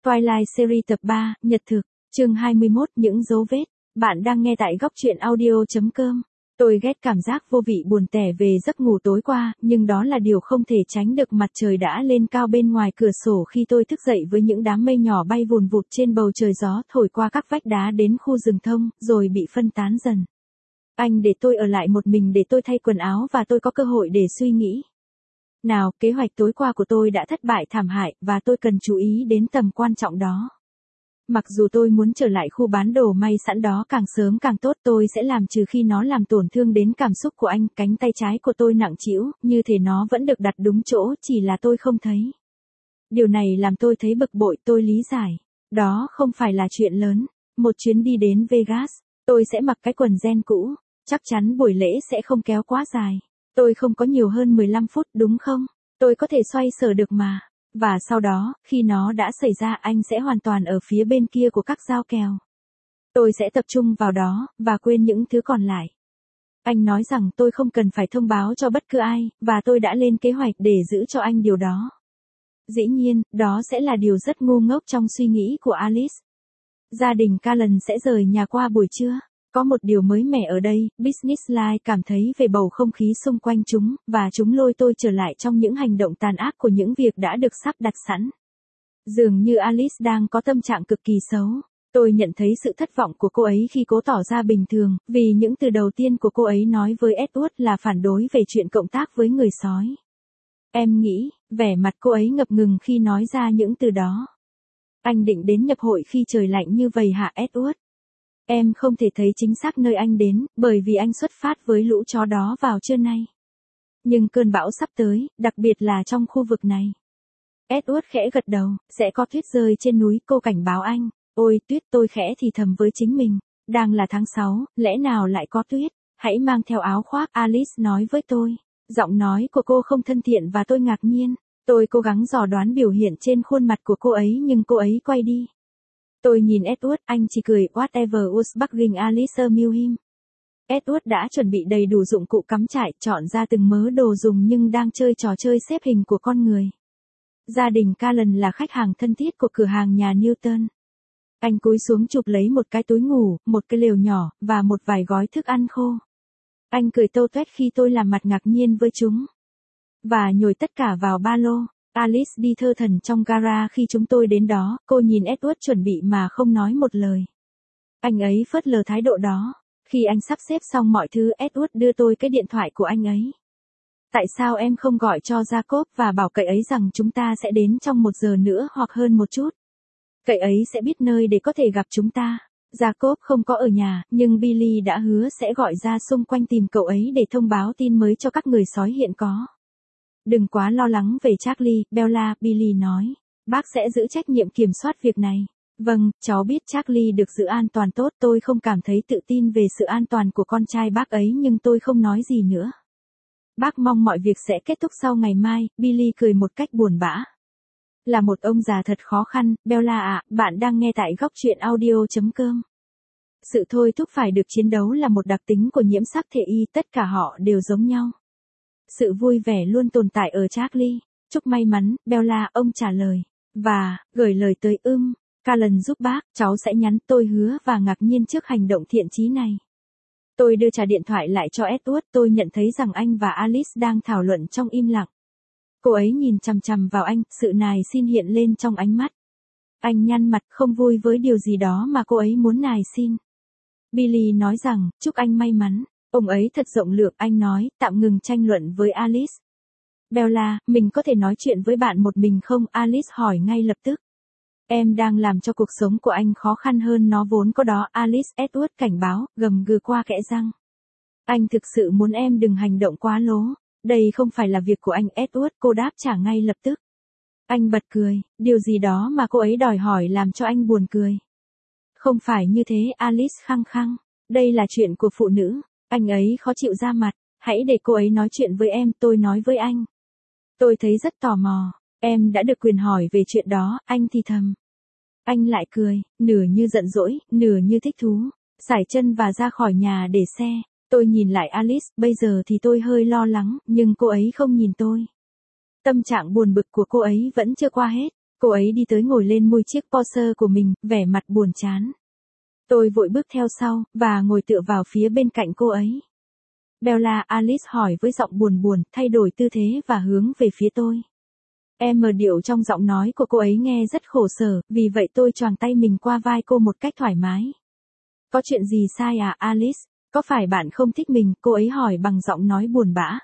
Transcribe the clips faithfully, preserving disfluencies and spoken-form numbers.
Twilight Series tập ba, Nhật thực, chương hai mươi mốt, những dấu vết. Bạn đang nghe tại góc truyện audio chấm com. Tôi ghét cảm giác vô vị buồn tẻ về giấc ngủ tối qua, nhưng đó là điều không thể tránh được. Mặt trời đã lên cao bên ngoài cửa sổ khi tôi thức dậy với những đám mây nhỏ bay vùn vụt trên bầu trời, gió thổi qua các vách đá đến khu rừng thông, rồi bị phân tán dần. Anh để tôi ở lại một mình để tôi thay quần áo và tôi có cơ hội để suy nghĩ. Nào, kế hoạch tối qua của tôi đã thất bại thảm hại, và tôi cần chú ý đến tầm quan trọng đó. Mặc dù tôi muốn trở lại khu bán đồ may sẵn đó càng sớm càng tốt, tôi sẽ làm trừ khi nó làm tổn thương đến cảm xúc của anh. Cánh tay trái của tôi nặng trĩu, như thể nó vẫn được đặt đúng chỗ, chỉ là tôi không thấy. Điều này làm tôi thấy bực bội. Tôi lý giải. Đó không phải là chuyện lớn. Một chuyến đi đến Vegas, tôi sẽ mặc cái quần jean cũ. Chắc chắn buổi lễ sẽ không kéo quá dài. Tôi không có nhiều hơn mười lăm phút, đúng không? Tôi có thể xoay sở được mà. Và sau đó, khi nó đã xảy ra, anh sẽ hoàn toàn ở phía bên kia của các dao kèo. Tôi sẽ tập trung vào đó, và quên những thứ còn lại. Anh nói rằng tôi không cần phải thông báo cho bất cứ ai, và tôi đã lên kế hoạch để giữ cho anh điều đó. Dĩ nhiên, đó sẽ là điều rất ngu ngốc trong suy nghĩ của Alice. Gia đình Callan sẽ rời nhà qua buổi trưa. Có một điều mới mẻ ở đây, Business Life cảm thấy về bầu không khí xung quanh chúng, và chúng lôi tôi trở lại trong những hành động tàn ác của những việc đã được sắp đặt sẵn. Dường như Alice đang có tâm trạng cực kỳ xấu. Tôi nhận thấy sự thất vọng của cô ấy khi cố tỏ ra bình thường, vì những từ đầu tiên của cô ấy nói với Edward là phản đối về chuyện cộng tác với người sói. Em nghĩ, vẻ mặt cô ấy ngập ngừng khi nói ra những từ đó. Anh định đến nhập hội khi trời lạnh như vậy hả Edward? Em không thể thấy chính xác nơi anh đến, bởi vì anh xuất phát với lũ chó đó vào trưa nay. Nhưng cơn bão sắp tới, đặc biệt là trong khu vực này. Edward khẽ gật đầu, sẽ có tuyết rơi trên núi, cô cảnh báo anh. Ôi tuyết, tôi khẽ thì thầm với chính mình. Đang là tháng sáu, lẽ nào lại có tuyết? Hãy mang theo áo khoác, Alice nói với tôi. Giọng nói của cô không thân thiện và tôi ngạc nhiên. Tôi cố gắng dò đoán biểu hiện trên khuôn mặt của cô ấy, nhưng cô ấy quay đi. Tôi nhìn Edward, anh chỉ cười, whatever was bugging Alice knew him. Edward đã chuẩn bị đầy đủ dụng cụ cắm trại, chọn ra từng mớ đồ dùng nhưng đang chơi trò chơi xếp hình của con người. Gia đình Callan là khách hàng thân thiết của cửa hàng nhà Newton. Anh cúi xuống chụp lấy một cái túi ngủ, một cái lều nhỏ, và một vài gói thức ăn khô. Anh cười tâu tuét khi tôi làm mặt ngạc nhiên với chúng. Và nhồi tất cả vào ba lô. Alice đi thơ thẩn trong gara khi chúng tôi đến đó, cô nhìn Edward chuẩn bị mà không nói một lời. Anh ấy phớt lờ thái độ đó. Khi anh sắp xếp xong mọi thứ, Edward đưa tôi cái điện thoại của anh ấy. Tại sao em không gọi cho Jacob và bảo cậu ấy rằng chúng ta sẽ đến trong một giờ nữa hoặc hơn một chút? Cậu ấy sẽ biết nơi để có thể gặp chúng ta. Jacob không có ở nhà, nhưng Billy đã hứa sẽ gọi ra xung quanh tìm cậu ấy để thông báo tin mới cho các người sói hiện có. Đừng quá lo lắng về Charlie, Bella, Billy nói. Bác sẽ giữ trách nhiệm kiểm soát việc này. Vâng, cháu biết Charlie được giữ an toàn tốt. Tôi không cảm thấy tự tin về sự an toàn của con trai bác ấy, nhưng tôi không nói gì nữa. Bác mong mọi việc sẽ kết thúc sau ngày mai, Billy cười một cách buồn bã. Là một ông già thật khó khăn, Bella ạ, bạn đang nghe tại góc truyện audio chấm com. Sự thôi thúc phải được chiến đấu là một đặc tính của nhiễm sắc thể Y, tất cả họ đều giống nhau. Sự vui vẻ luôn tồn tại ở Charlie. Chúc may mắn, Bella, ông trả lời. Và, gửi lời tới ưm, Callan giúp bác, cháu sẽ nhắn, tôi hứa, và ngạc nhiên trước hành động thiện chí này. Tôi đưa trả điện thoại lại cho Edward, tôi nhận thấy rằng anh và Alice đang thảo luận trong im lặng. Cô ấy nhìn chằm chằm vào anh, sự nài xin hiện lên trong ánh mắt. Anh nhăn mặt, không vui với điều gì đó mà cô ấy muốn nài xin. Billy nói rằng, chúc anh may mắn. Ông ấy thật rộng lượng, anh nói, tạm ngừng tranh luận với Alice. Bella, mình có thể nói chuyện với bạn một mình không? Alice hỏi ngay lập tức. Em đang làm cho cuộc sống của anh khó khăn hơn nó vốn có đó, Alice. Edward cảnh báo, gầm gừ qua kẽ răng. Anh thực sự muốn em đừng hành động quá lố. Đây không phải là việc của anh, Edward, cô đáp trả ngay lập tức. Anh bật cười, điều gì đó mà cô ấy đòi hỏi làm cho anh buồn cười. Không phải như thế, Alice khăng khăng. Đây là chuyện của phụ nữ. Anh ấy khó chịu ra mặt. Hãy để cô ấy nói chuyện với em, tôi nói với anh. Tôi thấy rất tò mò. Em đã được quyền hỏi về chuyện đó, anh thì thầm. Anh lại cười, nửa như giận dỗi, nửa như thích thú. Sải chân và ra khỏi nhà để xe. Tôi nhìn lại Alice, bây giờ thì tôi hơi lo lắng, nhưng cô ấy không nhìn tôi. Tâm trạng buồn bực của cô ấy vẫn chưa qua hết. Cô ấy đi tới ngồi lên mui chiếc Porsche của mình, vẻ mặt buồn chán. Tôi vội bước theo sau, và ngồi tựa vào phía bên cạnh cô ấy. Bella, Alice hỏi với giọng buồn buồn, thay đổi tư thế và hướng về phía tôi. Em mờ điệu trong giọng nói của cô ấy nghe rất khổ sở, vì vậy tôi choàng tay mình qua vai cô một cách thoải mái. Có chuyện gì sai à, Alice? Có phải bạn không thích mình? Cô ấy hỏi bằng giọng nói buồn bã.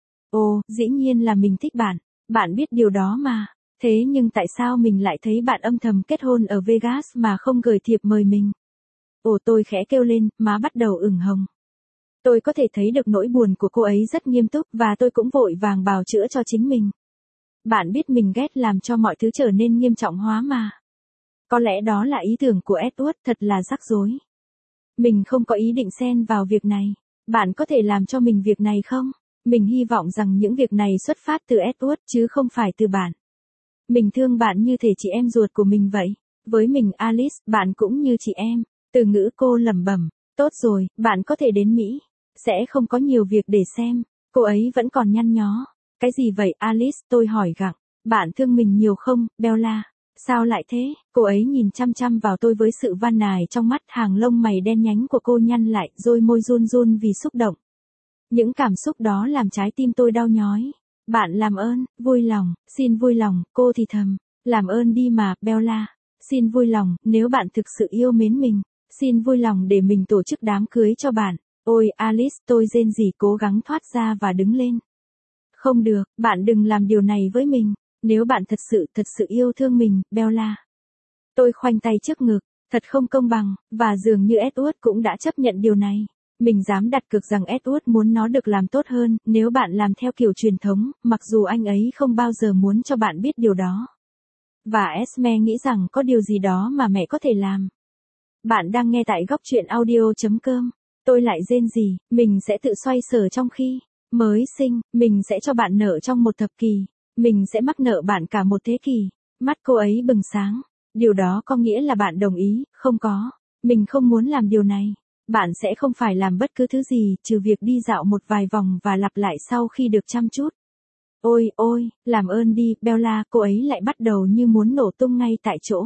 Ồ, dĩ nhiên là mình thích bạn. Bạn biết điều đó mà. Thế nhưng tại sao mình lại thấy bạn âm thầm kết hôn ở Vegas mà không gửi thiệp mời mình? Ồ, tôi khẽ kêu lên, má bắt đầu ửng hồng. Tôi có thể thấy được nỗi buồn của cô ấy rất nghiêm túc và tôi cũng vội vàng bào chữa cho chính mình. Bạn biết mình ghét làm cho mọi thứ trở nên nghiêm trọng hóa mà. Có lẽ đó là ý tưởng của Edward, thật là rắc rối. Mình không có ý định xen vào việc này. Bạn có thể làm cho mình việc này không? Mình hy vọng rằng những việc này xuất phát từ Edward chứ không phải từ bạn. Mình thương bạn như thể chị em ruột của mình vậy. Với mình Alice, bạn cũng như chị em. Từ ngữ cô lẩm bẩm. Tốt rồi, bạn có thể đến Mỹ. Sẽ không có nhiều việc để xem. Cô ấy vẫn còn nhăn nhó. Cái gì vậy Alice? Tôi hỏi gặng. Bạn thương mình nhiều không, Bella? Sao lại thế? Cô ấy nhìn chăm chăm vào tôi với sự van nài trong mắt, hàng lông mày đen nhánh của cô nhăn lại, rồi môi run run vì xúc động. Những cảm xúc đó làm trái tim tôi đau nhói. Bạn làm ơn, vui lòng, xin vui lòng, cô thì thầm. Làm ơn đi mà, Bella. Xin vui lòng, nếu bạn thực sự yêu mến mình. Xin vui lòng để mình tổ chức đám cưới cho bạn. Ôi Alice, tôi rên rỉ cố gắng thoát ra và đứng lên. Không được, bạn đừng làm điều này với mình. Nếu bạn thật sự, thật sự yêu thương mình, Bella. Tôi khoanh tay trước ngực, thật không công bằng, và dường như Edward cũng đã chấp nhận điều này. Mình dám đặt cược rằng Edward muốn nó được làm tốt hơn, nếu bạn làm theo kiểu truyền thống, mặc dù anh ấy không bao giờ muốn cho bạn biết điều đó. Và Esme nghĩ rằng có điều gì đó mà mẹ có thể làm. Bạn đang nghe tại góc truyện audio chấm com. Tôi lại rên rỉ, mình sẽ tự xoay sở trong khi mới sinh, mình sẽ cho bạn nợ trong một thập kỷ. Mình sẽ mắc nợ bạn cả một thế kỷ. Mắt cô ấy bừng sáng. Điều đó có nghĩa là bạn đồng ý, không có. Mình không muốn làm điều này. Bạn sẽ không phải làm bất cứ thứ gì, trừ việc đi dạo một vài vòng và lặp lại sau khi được chăm chút. Ôi, ôi, làm ơn đi, Bella, cô ấy lại bắt đầu như muốn nổ tung ngay tại chỗ.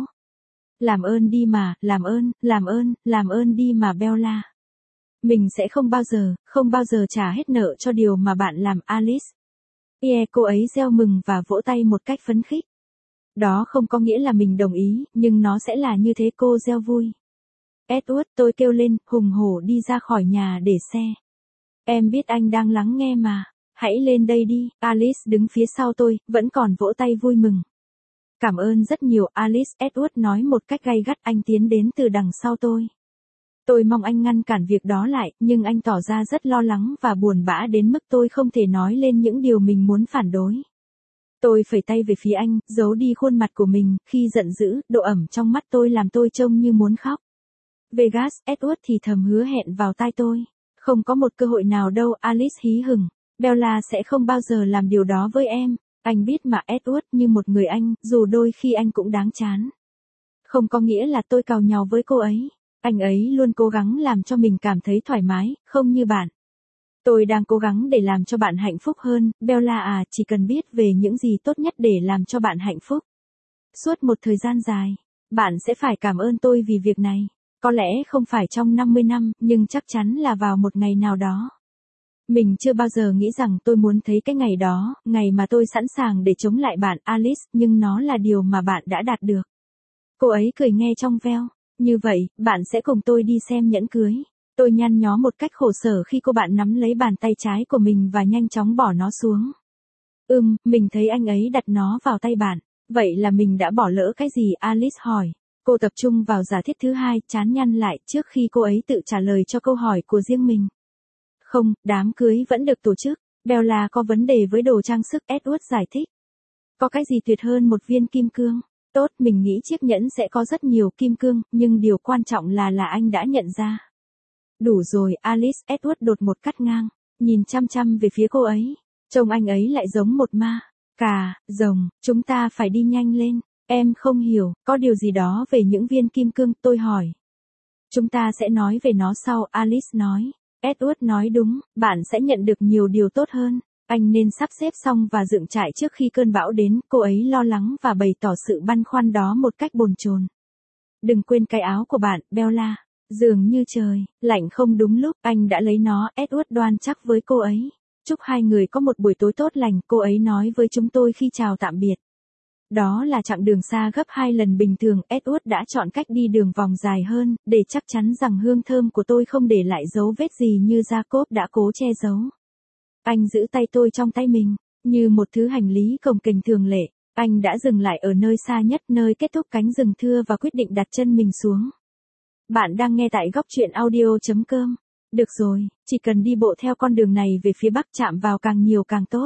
Làm ơn đi mà, làm ơn, làm ơn, làm ơn đi mà Bella. Mình sẽ không bao giờ, không bao giờ trả hết nợ cho điều mà bạn làm Alice. Yeah, cô ấy reo mừng và vỗ tay một cách phấn khích. Đó không có nghĩa là mình đồng ý, nhưng nó sẽ là như thế, cô reo vui. Edward, tôi kêu lên, hùng hổ đi ra khỏi nhà để xe. Em biết anh đang lắng nghe mà. Hãy lên đây đi. Alice đứng phía sau tôi, vẫn còn vỗ tay vui mừng. Cảm ơn rất nhiều Alice, Edward nói một cách gay gắt, anh tiến đến từ đằng sau tôi. Tôi mong anh ngăn cản việc đó lại, nhưng anh tỏ ra rất lo lắng và buồn bã đến mức tôi không thể nói lên những điều mình muốn phản đối. Tôi phẩy tay về phía anh, giấu đi khuôn mặt của mình, khi giận dữ, độ ẩm trong mắt tôi làm tôi trông như muốn khóc. Vegas, Edward thì thầm hứa hẹn vào tai tôi. Không có một cơ hội nào đâu, Alice hí hửng. Bella sẽ không bao giờ làm điều đó với em. Anh biết mà Edward, như một người anh, dù đôi khi anh cũng đáng chán. Không có nghĩa là tôi càu nhàu với cô ấy. Anh ấy luôn cố gắng làm cho mình cảm thấy thoải mái, không như bạn. Tôi đang cố gắng để làm cho bạn hạnh phúc hơn, Bella à, chỉ cần biết về những gì tốt nhất để làm cho bạn hạnh phúc. Suốt một thời gian dài, bạn sẽ phải cảm ơn tôi vì việc này. Có lẽ không phải trong năm mươi năm, nhưng chắc chắn là vào một ngày nào đó. Mình chưa bao giờ nghĩ rằng tôi muốn thấy cái ngày đó, ngày mà tôi sẵn sàng để chống lại bạn Alice, nhưng nó là điều mà bạn đã đạt được. Cô ấy cười nghe trong veo. Như vậy, bạn sẽ cùng tôi đi xem nhẫn cưới. Tôi nhăn nhó một cách khổ sở khi cô bạn nắm lấy bàn tay trái của mình và nhanh chóng bỏ nó xuống. Ừm, mình thấy anh ấy đặt nó vào tay bạn. Vậy là mình đã bỏ lỡ cái gì? Alice hỏi. Cô tập trung vào giả thiết thứ hai, chán nhăn lại trước khi cô ấy tự trả lời cho câu hỏi của riêng mình. Không, đám cưới vẫn được tổ chức. Bella có vấn đề với đồ trang sức, Edward giải thích. Có cái gì tuyệt hơn một viên kim cương? Tốt, mình nghĩ chiếc nhẫn sẽ có rất nhiều kim cương, nhưng điều quan trọng là là anh đã nhận ra. Đủ rồi, Alice, Edward đột một cắt ngang, nhìn chăm chăm về phía cô ấy. Trông anh ấy lại giống một ma. Cà, rồng, chúng ta phải đi nhanh lên. Em không hiểu, có điều gì đó về những viên kim cương, tôi hỏi. Chúng ta sẽ nói về nó sau, Alice nói. Edward nói đúng, bạn sẽ nhận được nhiều điều tốt hơn. Anh nên sắp xếp xong và dựng trại trước khi cơn bão đến, cô ấy lo lắng và bày tỏ sự băn khoăn đó một cách bồn chồn. Đừng quên cái áo của bạn, Bella. Dường như trời, lạnh không đúng lúc, anh đã lấy nó, Edward đoan chắc với cô ấy. Chúc hai người có một buổi tối tốt lành, cô ấy nói với chúng tôi khi chào tạm biệt. Đó là chặng đường xa gấp hai lần bình thường, Edward đã chọn cách đi đường vòng dài hơn, để chắc chắn rằng hương thơm của tôi không để lại dấu vết gì như Jacob đã cố che giấu. Anh giữ tay tôi trong tay mình, như một thứ hành lý cồng kềnh thường lệ. Anh đã dừng lại ở nơi xa nhất, nơi kết thúc cánh rừng thưa và quyết định đặt chân mình xuống. Bạn đang nghe tại góc truyện audio chấm com. Được rồi, chỉ cần đi bộ theo con đường này về phía bắc, chạm vào càng nhiều càng tốt.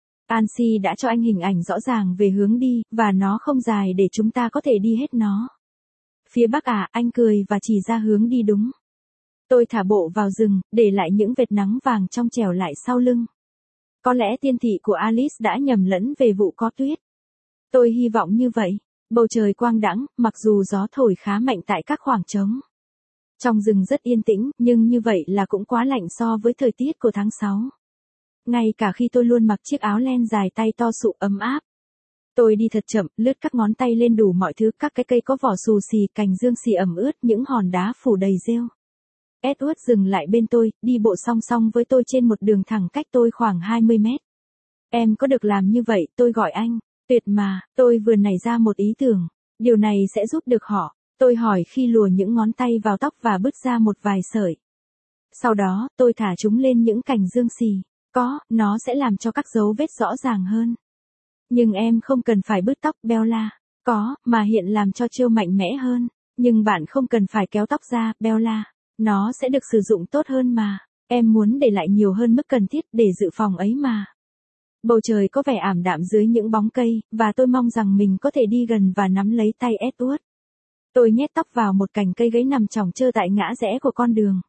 Ansi đã cho anh hình ảnh rõ ràng về hướng đi, và nó không dài để chúng ta có thể đi hết nó. Phía bắc à, anh cười và chỉ ra hướng đi đúng. Tôi thả bộ vào rừng, để lại những vệt nắng vàng trong trẻo lại sau lưng. Có lẽ tiên thị của Alice đã nhầm lẫn về vụ có tuyết. Tôi hy vọng như vậy. Bầu trời quang đãng, mặc dù gió thổi khá mạnh tại các khoảng trống. Trong rừng rất yên tĩnh, nhưng như vậy là cũng quá lạnh so với thời tiết của tháng sáu. Ngay cả khi tôi luôn mặc chiếc áo len dài tay to sụ ấm áp. Tôi đi thật chậm, lướt các ngón tay lên đủ mọi thứ, các cái cây có vỏ xù xì, cành dương xì ẩm ướt, những hòn đá phủ đầy rêu. Edward dừng lại bên tôi, đi bộ song song với tôi trên một đường thẳng cách tôi khoảng hai mươi mét. Em có được làm như vậy, tôi gọi anh. Tuyệt mà, tôi vừa nảy ra một ý tưởng. Điều này sẽ giúp được họ. Tôi hỏi khi lùa những ngón tay vào tóc và bứt ra một vài sợi. Sau đó, tôi thả chúng lên những cành dương xì. Có, nó sẽ làm cho các dấu vết rõ ràng hơn. Nhưng em không cần phải bứt tóc, Bella. Có, mà hiện làm cho trêu mạnh mẽ hơn. Nhưng bạn không cần phải kéo tóc ra, Bella. Nó sẽ được sử dụng tốt hơn mà. Em muốn để lại nhiều hơn mức cần thiết để dự phòng ấy mà. Bầu trời có vẻ ảm đạm dưới những bóng cây, và tôi mong rằng mình có thể đi gần và nắm lấy tay Edward. Tôi nhét tóc vào một cành cây gãy nằm chỏng chơ tại ngã rẽ của con đường.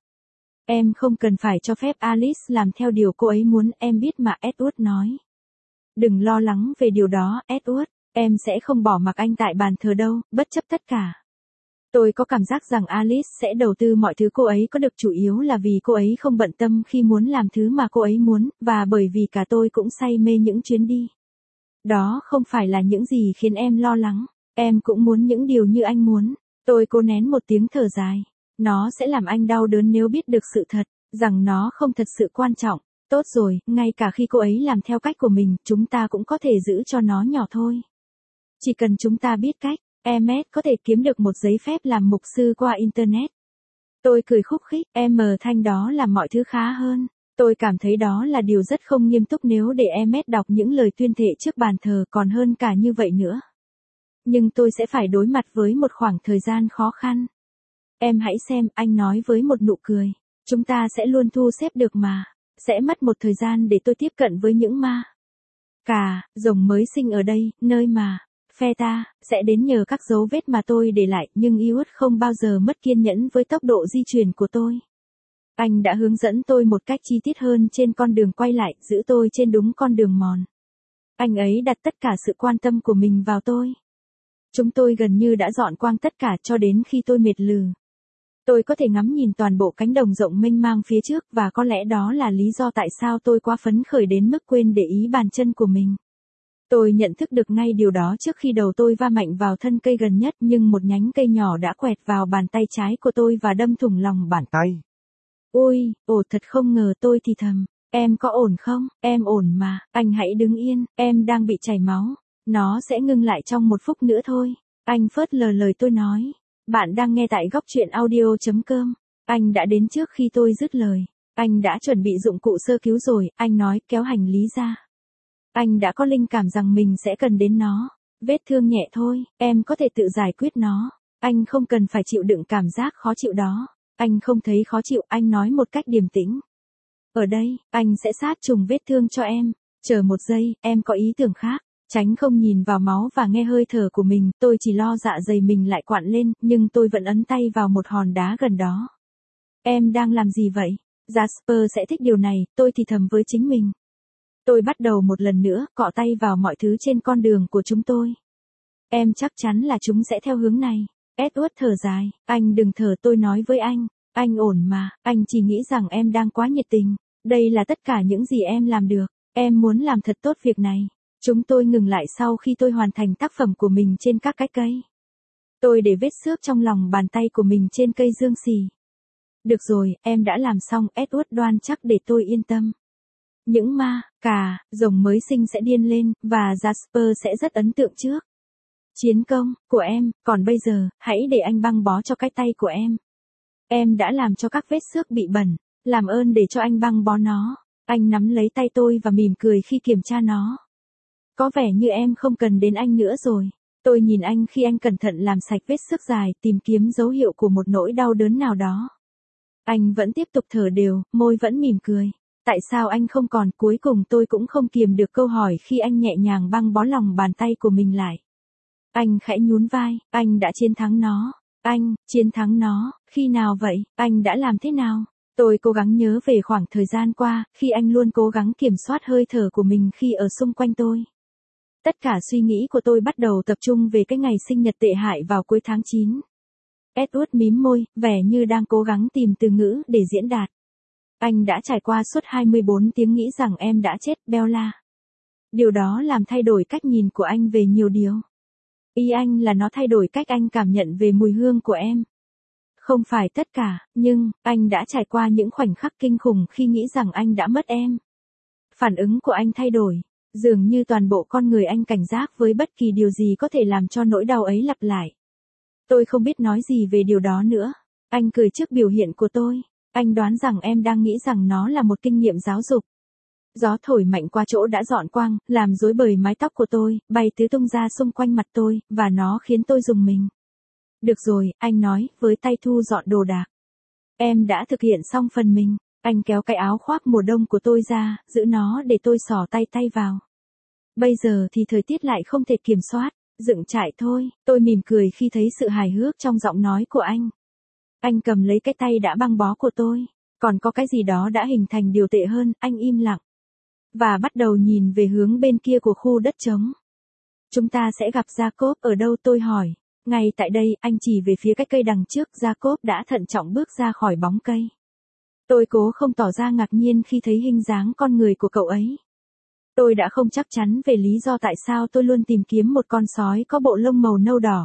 Em không cần phải cho phép Alice làm theo điều cô ấy muốn, em biết mà, Edward nói. Đừng lo lắng về điều đó, Edward, em sẽ không bỏ mặc anh tại bàn thờ đâu, bất chấp tất cả. Tôi có cảm giác rằng Alice sẽ đầu tư mọi thứ cô ấy có được, chủ yếu là vì cô ấy không bận tâm khi muốn làm thứ mà cô ấy muốn, và bởi vì cả tôi cũng say mê những chuyến đi. Đó không phải là những gì khiến em lo lắng, em cũng muốn những điều như anh muốn. Tôi cố nén một tiếng thở dài. Nó sẽ làm anh đau đớn nếu biết được sự thật, rằng nó không thật sự quan trọng. Tốt rồi, ngay cả khi cô ấy làm theo cách của mình, chúng ta cũng có thể giữ cho nó nhỏ thôi. Chỉ cần chúng ta biết cách. Emmet có thể kiếm được một giấy phép làm mục sư qua Internet. Tôi cười khúc khích, em thanh đó làm mọi thứ khá hơn. Tôi cảm thấy đó là điều rất không nghiêm túc nếu để Emmet đọc những lời tuyên thệ trước bàn thờ, còn hơn cả như vậy nữa. Nhưng tôi sẽ phải đối mặt với một khoảng thời gian khó khăn. Em hãy xem, anh nói với một nụ cười. Chúng ta sẽ luôn thu xếp được mà. Sẽ mất một thời gian để tôi tiếp cận với những ma cà rồng mới sinh ở đây, nơi mà phe ta sẽ đến nhờ các dấu vết mà tôi để lại, nhưng Edward không bao giờ mất kiên nhẫn với tốc độ di chuyển của tôi. Anh đã hướng dẫn tôi một cách chi tiết hơn trên con đường quay lại, giữ tôi trên đúng con đường mòn. Anh ấy đặt tất cả sự quan tâm của mình vào tôi. Chúng tôi gần như đã dọn quang tất cả cho đến khi tôi mệt lừ. Tôi có thể ngắm nhìn toàn bộ cánh đồng rộng mênh mang phía trước, và có lẽ đó là lý do tại sao tôi quá phấn khởi đến mức quên để ý bàn chân của mình. Tôi nhận thức được ngay điều đó trước khi đầu tôi va mạnh vào thân cây gần nhất, nhưng một nhánh cây nhỏ đã quẹt vào bàn tay trái của tôi và đâm thủng lòng bàn tay. Ôi, ồ thật không ngờ, tôi thì thầm. Em có ổn không? Em ổn mà, anh hãy đứng yên, em đang bị chảy máu. Nó sẽ ngưng lại trong một phút nữa thôi. Anh phớt lờ lời tôi nói. Bạn đang nghe tại góc truyện audio chấm com. Anh đã đến trước khi tôi dứt lời. Anh đã chuẩn bị dụng cụ sơ cứu rồi, anh nói, kéo hành lý ra. Anh đã có linh cảm rằng mình sẽ cần đến nó. Vết thương nhẹ thôi, em có thể tự giải quyết nó. Anh không cần phải chịu đựng cảm giác khó chịu đó. Anh không thấy khó chịu, anh nói một cách điềm tĩnh. Ở đây, anh sẽ sát trùng vết thương cho em. Chờ một giây, em có ý tưởng khác. Tránh không nhìn vào máu và nghe hơi thở của mình, tôi chỉ lo dạ dày mình lại quặn lên, nhưng tôi vẫn ấn tay vào một hòn đá gần đó. Em đang làm gì vậy? Jasper sẽ thích điều này, tôi thì thầm với chính mình. Tôi bắt đầu một lần nữa, cọ tay vào mọi thứ trên con đường của chúng tôi. Em chắc chắn là chúng sẽ theo hướng này. Edward thở dài, anh đừng thở, tôi nói với anh. Anh ổn mà, anh chỉ nghĩ rằng em đang quá nhiệt tình. Đây là tất cả những gì em làm được. Em muốn làm thật tốt việc này. Chúng tôi ngừng lại sau khi tôi hoàn thành tác phẩm của mình trên các cái cây. Tôi để vết xước trong lòng bàn tay của mình trên cây dương xì. Được rồi, em đã làm xong, Edward đoan chắc để tôi yên tâm. Những ma, cà, rồng mới sinh sẽ điên lên, và Jasper sẽ rất ấn tượng trước. Chiến công của em, còn bây giờ, hãy để anh băng bó cho cái tay của em. Em đã làm cho các vết xước bị bẩn, làm ơn để cho anh băng bó nó. Anh nắm lấy tay tôi và mỉm cười khi kiểm tra nó. Có vẻ như em không cần đến anh nữa rồi. Tôi nhìn anh khi anh cẩn thận làm sạch vết xước dài, tìm kiếm dấu hiệu của một nỗi đau đớn nào đó. Anh vẫn tiếp tục thở đều, môi vẫn mỉm cười. Tại sao anh không còn? Cuối cùng tôi cũng không kiềm được câu hỏi khi anh nhẹ nhàng băng bó lòng bàn tay của mình lại. Anh khẽ nhún vai, anh đã chiến thắng nó. Anh, chiến thắng nó, khi nào vậy? Anh đã làm thế nào? Tôi cố gắng nhớ về khoảng thời gian qua, khi anh luôn cố gắng kiểm soát hơi thở của mình khi ở xung quanh tôi. Tất cả suy nghĩ của tôi bắt đầu tập trung về cái ngày sinh nhật tệ hại vào cuối tháng chín. Edward mím môi, vẻ như đang cố gắng tìm từ ngữ để diễn đạt. Anh đã trải qua suốt hai mươi bốn tiếng nghĩ rằng em đã chết, Bella. Điều đó làm thay đổi cách nhìn của anh về nhiều điều. Ý anh là nó thay đổi cách anh cảm nhận về mùi hương của em. Không phải tất cả, nhưng, anh đã trải qua những khoảnh khắc kinh khủng khi nghĩ rằng anh đã mất em. Phản ứng của anh thay đổi. Dường như toàn bộ con người anh cảnh giác với bất kỳ điều gì có thể làm cho nỗi đau ấy lặp lại. Tôi không biết nói gì về điều đó nữa. Anh cười trước biểu hiện của tôi. Anh đoán rằng em đang nghĩ rằng nó là một kinh nghiệm giáo dục. Gió thổi mạnh qua chỗ đã dọn quang, làm rối bời mái tóc của tôi, bay tứ tung ra xung quanh mặt tôi, và nó khiến tôi rùng mình. Được rồi, anh nói, với tay thu dọn đồ đạc. Em đã thực hiện xong phần mình. Anh kéo cái áo khoác mùa đông của tôi ra, giữ nó để tôi xỏ tay tay vào. Bây giờ thì thời tiết lại không thể kiểm soát, dựng trại thôi. Tôi mỉm cười khi thấy sự hài hước trong giọng nói của anh. Anh cầm lấy cái tay đã băng bó của tôi. Còn có cái gì đó đã hình thành điều tệ hơn, anh im lặng. Và bắt đầu nhìn về hướng bên kia của khu đất trống. Chúng ta sẽ gặp Jacob ở đâu, tôi hỏi. Ngay tại đây, anh chỉ về phía cái cây đằng trước, Jacob đã thận trọng bước ra khỏi bóng cây. Tôi cố không tỏ ra ngạc nhiên khi thấy hình dáng con người của cậu ấy. Tôi đã không chắc chắn về lý do tại sao tôi luôn tìm kiếm một con sói có bộ lông màu nâu đỏ.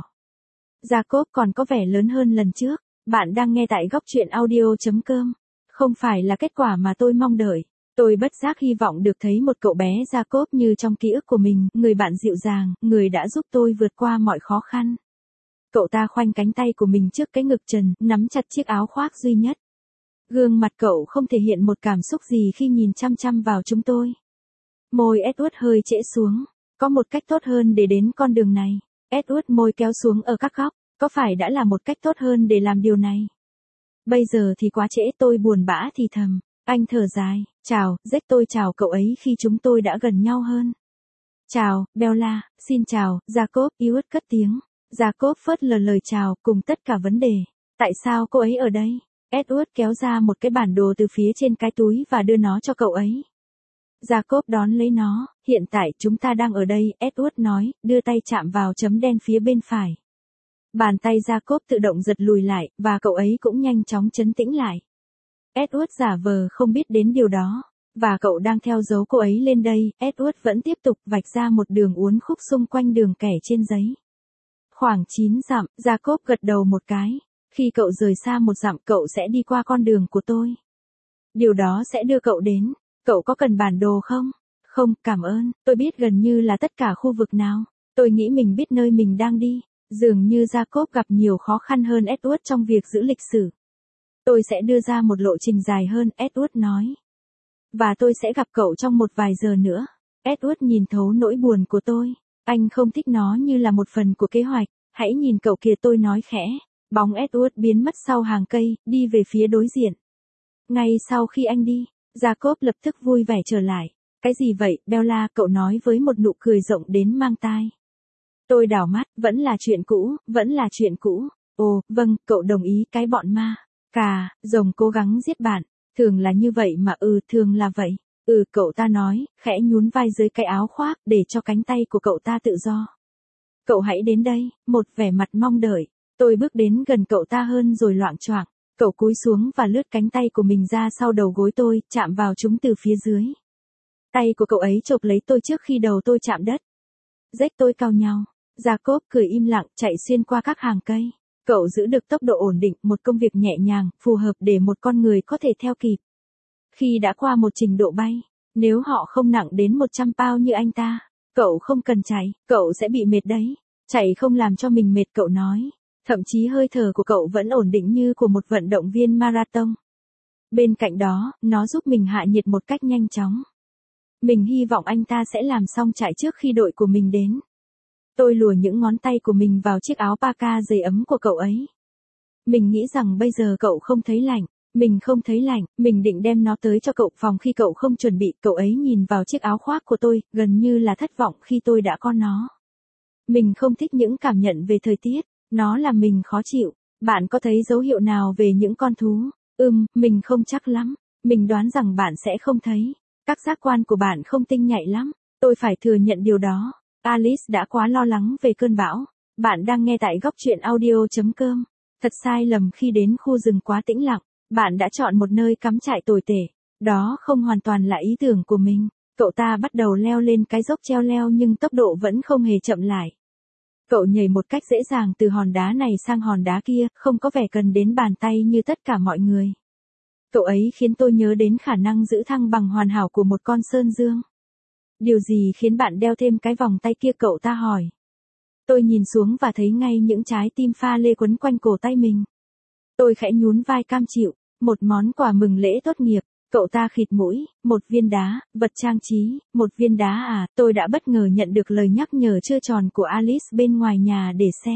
Jacob còn có vẻ lớn hơn lần trước. Bạn đang nghe tại góc truyện audio chấm com. Không phải là kết quả mà tôi mong đợi. Tôi bất giác hy vọng được thấy một cậu bé Jacob như trong ký ức của mình, người bạn dịu dàng, người đã giúp tôi vượt qua mọi khó khăn. Cậu ta khoanh cánh tay của mình trước cái ngực trần, nắm chặt chiếc áo khoác duy nhất. Gương mặt cậu không thể hiện một cảm xúc gì khi nhìn chăm chăm vào chúng tôi. Môi Edward hơi trễ xuống. Có một cách tốt hơn để đến con đường này. Edward môi kéo xuống ở các góc. Có phải đã là một cách tốt hơn để làm điều này? Bây giờ thì quá trễ, tôi buồn bã thì thầm. Anh thở dài. Chào, Jack, tôi chào cậu ấy khi chúng tôi đã gần nhau hơn. Chào, Bella, xin chào, Jacob, Edward cất tiếng. Jacob phớt lờ lời chào cùng tất cả vấn đề. Tại sao cô ấy ở đây? Edward kéo ra một cái bản đồ từ phía trên cái túi và đưa nó cho cậu ấy. Jacob đón lấy nó. Hiện tại chúng ta đang ở đây, Edward nói, đưa tay chạm vào chấm đen phía bên phải. Bàn tay Jacob tự động giật lùi lại, và cậu ấy cũng nhanh chóng trấn tĩnh lại. Edward giả vờ không biết đến điều đó. Và cậu đang theo dấu cô ấy lên đây. Edward vẫn tiếp tục vạch ra một đường uốn khúc xung quanh đường kẻ trên giấy. Khoảng chín dặm, Jacob gật đầu một cái. Khi cậu rời xa một dặm, cậu sẽ đi qua con đường của tôi. Điều đó sẽ đưa cậu đến. Cậu có cần bản đồ không? Không, cảm ơn. Tôi biết gần như là tất cả khu vực nào. Tôi nghĩ mình biết nơi mình đang đi. Dường như Jacob gặp nhiều khó khăn hơn Edward trong việc giữ lịch sử. Tôi sẽ đưa ra một lộ trình dài hơn, Edward nói. Và tôi sẽ gặp cậu trong một vài giờ nữa. Edward nhìn thấu nỗi buồn của tôi. Anh không thích nó như là một phần của kế hoạch. Hãy nhìn cậu kìa, tôi nói khẽ. Bóng Edward biến mất sau hàng cây, đi về phía đối diện. Ngay sau khi anh đi, Jacob lập tức vui vẻ trở lại. Cái gì vậy, Bella, cậu nói với một nụ cười rộng đến mang tai. Tôi đảo mắt, vẫn là chuyện cũ, vẫn là chuyện cũ. Ồ, vâng, cậu đồng ý, cái bọn ma. Cà, rồng cố gắng giết bạn. Thường là như vậy mà, ừ, thường là vậy. Ừ, cậu ta nói, khẽ nhún vai dưới cái áo khoác, để cho cánh tay của cậu ta tự do. Cậu hãy đến đây, một vẻ mặt mong đợi. Tôi bước đến gần cậu ta hơn rồi loạng choạng. Cậu cúi xuống và lướt cánh tay của mình ra sau đầu gối tôi, chạm vào chúng từ phía dưới. Tay của cậu ấy chộp lấy tôi trước khi đầu tôi chạm đất. Rách tôi cau nhau. Jacob cười im lặng, chạy xuyên qua các hàng cây. Cậu giữ được tốc độ ổn định, một công việc nhẹ nhàng, phù hợp để một con người có thể theo kịp. Khi đã qua một trình độ bay, nếu họ không nặng đến một trăm pound như anh ta, cậu không cần chạy, cậu sẽ bị mệt đấy. Chạy không làm cho mình mệt, cậu nói. Thậm chí hơi thở của cậu vẫn ổn định như của một vận động viên marathon. Bên cạnh đó, nó giúp mình hạ nhiệt một cách nhanh chóng. Mình hy vọng anh ta sẽ làm xong chạy trước khi đội của mình đến. Tôi lùa những ngón tay của mình vào chiếc áo parka dày ấm của cậu ấy. Mình nghĩ rằng bây giờ cậu không thấy lạnh. Mình không thấy lạnh, mình định đem nó tới cho cậu phòng khi cậu không chuẩn bị. Cậu ấy nhìn vào chiếc áo khoác của tôi, gần như là thất vọng khi tôi đã có nó. Mình không thích những cảm nhận về thời tiết, nó làm mình khó chịu. Bạn có thấy dấu hiệu nào về những con thú? Ừm, mình không chắc lắm. Mình đoán rằng bạn sẽ không thấy. Các giác quan của bạn không tinh nhạy lắm. Tôi phải thừa nhận điều đó. Alice đã quá lo lắng về cơn bão. Bạn đang nghe tại góc truyện audio chấm com. Thật sai lầm khi đến khu rừng quá tĩnh lặng. Bạn đã chọn một nơi cắm trại tồi tệ. Đó không hoàn toàn là ý tưởng của mình. Cậu ta bắt đầu leo lên cái dốc treo leo nhưng tốc độ vẫn không hề chậm lại. Cậu nhảy một cách dễ dàng từ hòn đá này sang hòn đá kia, không có vẻ cần đến bàn tay như tất cả mọi người. Cậu ấy khiến tôi nhớ đến khả năng giữ thăng bằng hoàn hảo của một con sơn dương. Điều gì khiến bạn đeo thêm cái vòng tay kia, cậu ta hỏi. Tôi nhìn xuống và thấy ngay những trái tim pha lê quấn quanh cổ tay mình. Tôi khẽ nhún vai cam chịu, một món quà mừng lễ tốt nghiệp. Cậu ta khịt mũi, một viên đá, vật trang trí, một viên đá à, tôi đã bất ngờ nhận được lời nhắc nhở chưa tròn của Alice bên ngoài nhà để xe.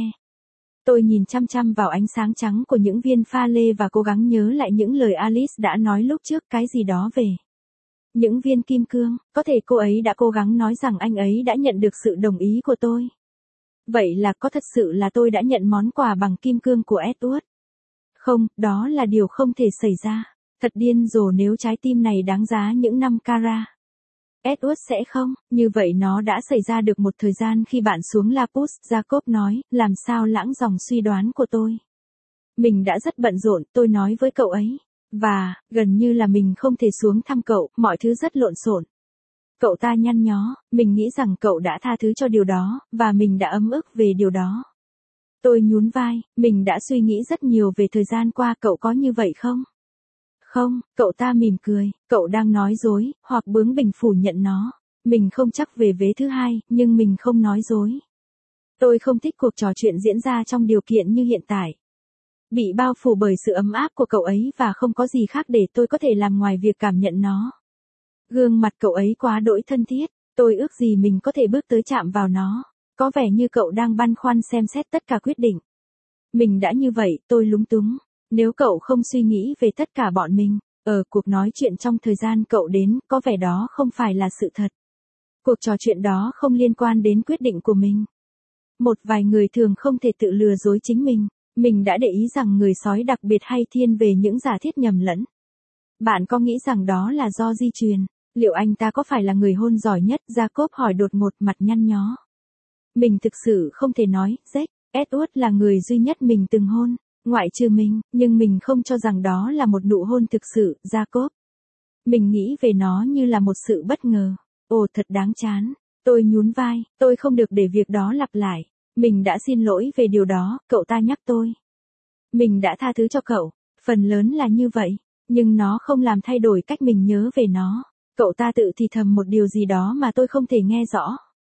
Tôi nhìn chăm chăm vào ánh sáng trắng của những viên pha lê và cố gắng nhớ lại những lời Alice đã nói lúc trước, cái gì đó về những viên kim cương, có thể cô ấy đã cố gắng nói rằng anh ấy đã nhận được sự đồng ý của tôi. Vậy là có thật sự là tôi đã nhận món quà bằng kim cương của Edward? Không, đó là điều không thể xảy ra. Thật điên rồ nếu trái tim này đáng giá những năm carat. Edward sẽ không, như vậy nó đã xảy ra được một thời gian khi bạn xuống Lapus, Jacob nói, làm sao lãng dòng suy đoán của tôi. Mình đã rất bận rộn, tôi nói với cậu ấy. Và, gần như là mình không thể xuống thăm cậu, mọi thứ rất lộn xộn. Cậu ta nhăn nhó, mình nghĩ rằng cậu đã tha thứ cho điều đó, và mình đã ấm ức về điều đó. Tôi nhún vai, mình đã suy nghĩ rất nhiều về thời gian qua, cậu có như vậy không? Không, cậu ta mỉm cười, cậu đang nói dối, hoặc bướng bỉnh phủ nhận nó. Mình không chắc về vế thứ hai, nhưng mình không nói dối. Tôi không thích cuộc trò chuyện diễn ra trong điều kiện như hiện tại. Bị bao phủ bởi sự ấm áp của cậu ấy và không có gì khác để tôi có thể làm ngoài việc cảm nhận nó. Gương mặt cậu ấy quá đỗi thân thiết, tôi ước gì mình có thể bước tới chạm vào nó. Có vẻ như cậu đang băn khoăn xem xét tất cả quyết định. Mình đã như vậy, tôi lúng túng. Nếu cậu không suy nghĩ về tất cả bọn mình, ở cuộc nói chuyện trong thời gian cậu đến, có vẻ đó không phải là sự thật. Cuộc trò chuyện đó không liên quan đến quyết định của mình. Một vài người thường không thể tự lừa dối chính mình. Mình đã để ý rằng người sói đặc biệt hay thiên về những giả thiết nhầm lẫn. Bạn có nghĩ rằng đó là do di truyền? Liệu anh ta có phải là người hôn giỏi nhất? Jacob hỏi đột ngột, mặt nhăn nhó. Mình thực sự không thể nói, Jack. Edward là người duy nhất mình từng hôn, ngoại trừ mình, nhưng mình không cho rằng đó là một nụ hôn thực sự, Jacob. Mình nghĩ về nó như là một sự bất ngờ. Ồ, thật đáng chán. Tôi nhún vai, tôi không được để việc đó lặp lại. Mình đã xin lỗi về điều đó, cậu ta nhắc tôi. Mình đã tha thứ cho cậu, phần lớn là như vậy, nhưng nó không làm thay đổi cách mình nhớ về nó. Cậu ta tự thì thầm một điều gì đó mà tôi không thể nghe rõ.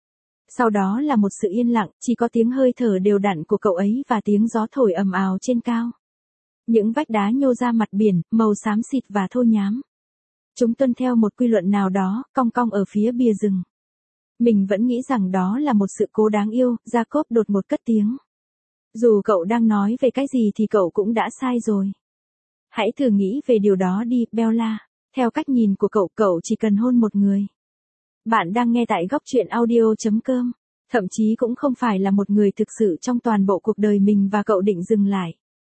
Sau đó là một sự yên lặng, chỉ có tiếng hơi thở đều đặn của cậu ấy và tiếng gió thổi ầm ào trên cao. Những vách đá nhô ra mặt biển, màu xám xịt và thô nhám. Chúng tuân theo một quy luật nào đó, cong cong ở phía bìa rừng. Mình vẫn nghĩ rằng đó là một sự cố đáng yêu, Jacob đột ngột cất tiếng. Dù cậu đang nói về cái gì thì cậu cũng đã sai rồi. Hãy thử nghĩ về điều đó đi, Bella. Theo cách nhìn của cậu, cậu chỉ cần hôn một người. Bạn đang nghe tại góc truyện audio chấm com. Thậm chí cũng không phải là một người thực sự trong toàn bộ cuộc đời mình và cậu định dừng lại.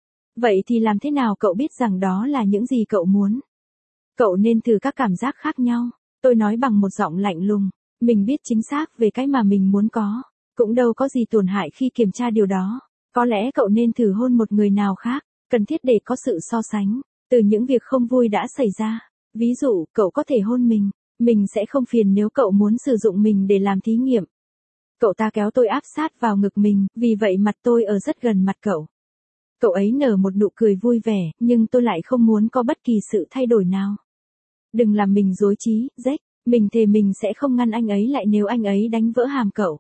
Vậy thì làm thế nào cậu biết rằng đó là những gì cậu muốn? Cậu nên thử các cảm giác khác nhau. Tôi nói bằng một giọng lạnh lùng. Mình biết chính xác về cái mà mình muốn có. Cũng đâu có gì tổn hại khi kiểm tra điều đó. Có lẽ cậu nên thử hôn một người nào khác. Cần thiết để có sự so sánh. Từ những việc không vui đã xảy ra. Ví dụ, cậu có thể hôn mình. Mình sẽ không phiền nếu cậu muốn sử dụng mình để làm thí nghiệm. Cậu ta kéo tôi áp sát vào ngực mình, vì vậy mặt tôi ở rất gần mặt cậu. Cậu ấy nở một nụ cười vui vẻ, nhưng tôi lại không muốn có bất kỳ sự thay đổi nào. Đừng làm mình rối trí, Jack. Mình thề mình sẽ không ngăn anh ấy lại nếu anh ấy đánh vỡ hàm cậu.